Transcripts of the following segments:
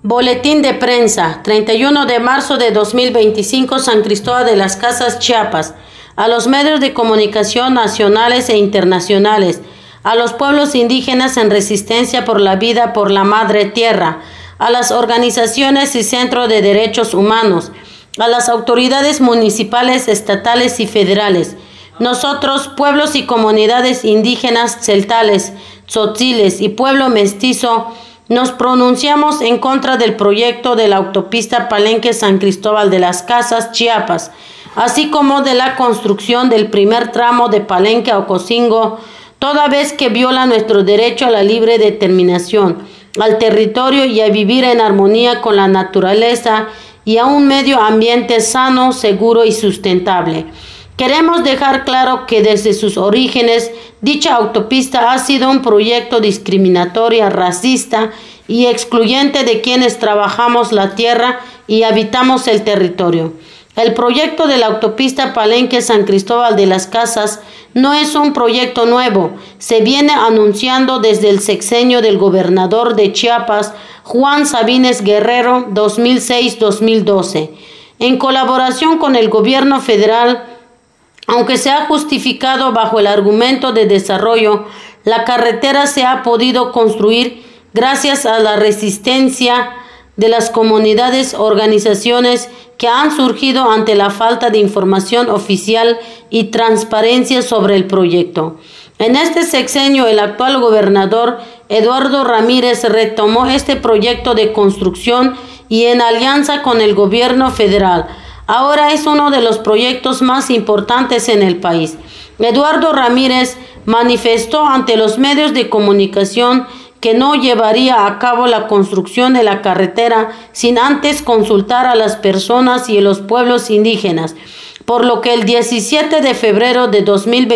Boletín de prensa, 31 de marzo de 2025, San Cristóbal de las Casas, Chiapas. A los medios de comunicación nacionales e internacionales, a los pueblos indígenas en resistencia por la vida por la madre tierra, a las organizaciones y centros de derechos humanos, a las autoridades municipales, estatales y federales. Nosotros, pueblos y comunidades indígenas celtales, tzotziles y pueblo mestizo, nos pronunciamos en contra del proyecto de la autopista Palenque-San Cristóbal de las Casas, Chiapas, así como de la construcción del primer tramo de Palenque a Ocosingo, toda vez que viola nuestro derecho a la libre determinación, al territorio y a vivir en armonía con la naturaleza y a un medio ambiente sano, seguro y sustentable. Queremos dejar claro que desde sus orígenes, dicha autopista ha sido un proyecto discriminatorio, racista y excluyente de quienes trabajamos la tierra y habitamos el territorio. El proyecto de la autopista Palenque-San Cristóbal de las Casas no es un proyecto nuevo, se viene anunciando desde el sexenio del gobernador de Chiapas, Juan Sabines Guerrero, 2006-2012. En colaboración con el gobierno federal, aunque se ha justificado bajo el argumento de desarrollo, la carretera se ha podido construir gracias a la resistencia de las comunidades, organizaciones que han surgido ante la falta de información oficial y transparencia sobre el proyecto. En este sexenio, el actual gobernador Eduardo Ramírez retomó este proyecto de construcción y en alianza con el gobierno federal. Ahora es uno de los proyectos más importantes en el país. Eduardo Ramírez manifestó ante los medios de comunicación que no llevaría a cabo la construcción de la carretera sin antes consultar a las personas y a los pueblos indígenas, por lo que el 17 de febrero de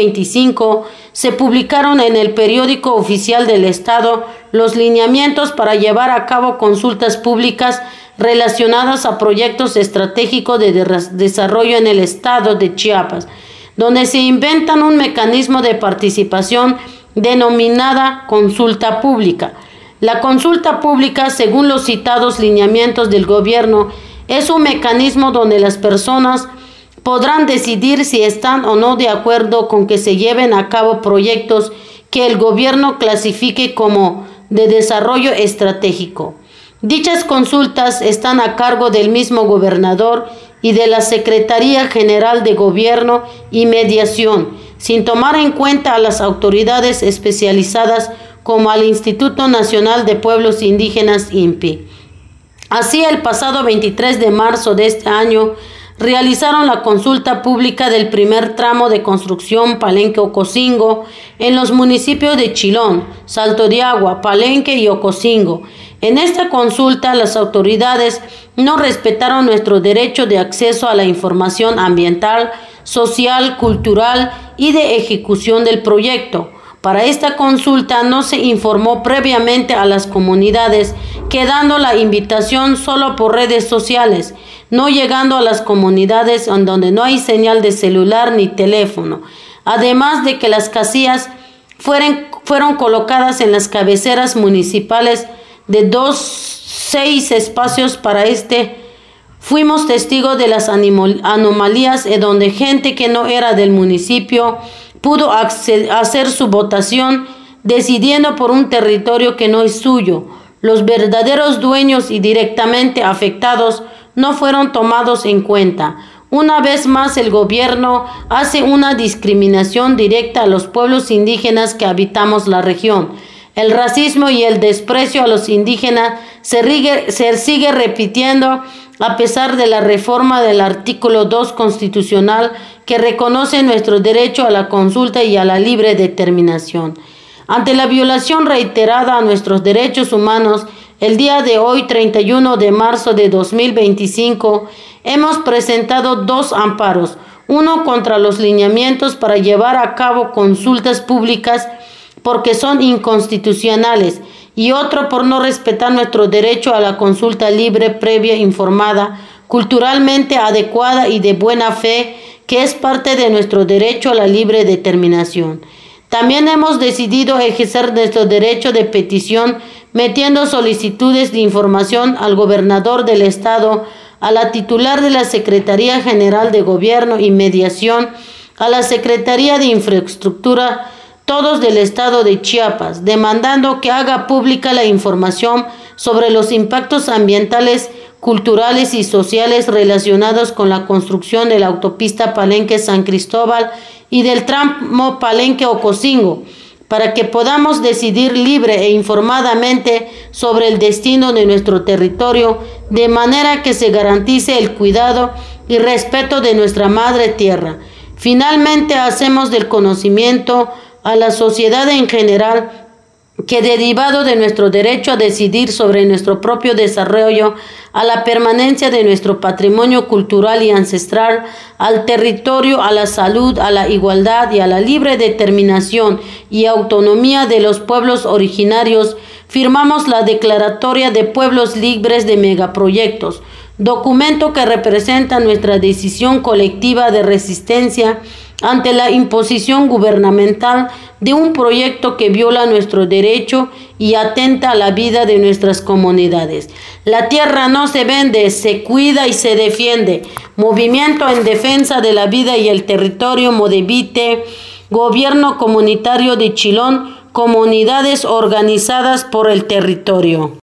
2025 se publicaron en el periódico oficial del Estado los lineamientos para llevar a cabo consultas públicas relacionadas a proyectos estratégicos de desarrollo en el estado de Chiapas, donde se inventan un mecanismo de participación denominada consulta pública. La consulta pública, según los citados lineamientos del gobierno, es un mecanismo donde las personas podrán decidir si están o no de acuerdo con que se lleven a cabo proyectos que el gobierno clasifique como de desarrollo estratégico. Dichas consultas están a cargo del mismo gobernador y de la Secretaría General de Gobierno y Mediación, sin tomar en cuenta a las autoridades especializadas como al Instituto Nacional de Pueblos Indígenas, INPI. Así, el pasado 23 de marzo de este año, realizaron la consulta pública del primer tramo de construcción Palenque-Ocosingo en los municipios de Chilón, Salto de Agua, Palenque y Ocosingo. En esta consulta, las autoridades no respetaron nuestro derecho de acceso a la información ambiental, social, cultural y de ejecución del proyecto. Para esta consulta no se informó previamente a las comunidades, quedando la invitación solo por redes sociales, no llegando a las comunidades en donde no hay señal de celular ni teléfono. Además de que las casillas fueron colocadas en las cabeceras municipales de 6 espacios para fuimos testigos de las anomalías en donde gente que no era del municipio pudo hacer su votación decidiendo por un territorio que no es suyo. Los verdaderos dueños y directamente afectados no fueron tomados en cuenta. Una vez más, el gobierno hace una discriminación directa a los pueblos indígenas que habitamos la región. El racismo y el desprecio a los indígenas se sigue repitiendo a pesar de la reforma del artículo 2 constitucional que reconoce nuestro derecho a la consulta y a la libre determinación. Ante la violación reiterada a nuestros derechos humanos, el día de hoy, 31 de marzo de 2025, hemos presentado 2 amparos, uno contra los lineamientos para llevar a cabo consultas públicas porque son inconstitucionales y otro por no respetar nuestro derecho a la consulta libre, previa, informada, culturalmente adecuada y de buena fe, que es parte de nuestro derecho a la libre determinación. También hemos decidido ejercer nuestro derecho de petición metiendo solicitudes de información al gobernador del estado, a la titular de la Secretaría General de Gobierno y Mediación, a la Secretaría de Infraestructura, todos del estado de Chiapas, demandando que haga pública la información sobre los impactos ambientales, culturales y sociales relacionados con la construcción de la autopista Palenque-San Cristóbal y del tramo Palenque-Ocosingo, para que podamos decidir libre e informadamente sobre el destino de nuestro territorio, de manera que se garantice el cuidado y respeto de nuestra madre tierra. Finalmente, hacemos del conocimiento a la sociedad en general que, derivado de nuestro derecho a decidir sobre nuestro propio desarrollo, a la permanencia de nuestro patrimonio cultural y ancestral, al territorio, a la salud, a la igualdad y a la libre determinación y autonomía de los pueblos originarios, firmamos la Declaratoria de Pueblos Libres de Megaproyectos, documento que representa nuestra decisión colectiva de resistencia ante la imposición gubernamental de un proyecto que viola nuestro derecho y atenta a la vida de nuestras comunidades. La tierra no se vende, se cuida y se defiende. Movimiento en defensa de la vida y el territorio Modevite, Gobierno Comunitario de Chilón, comunidades organizadas por el territorio.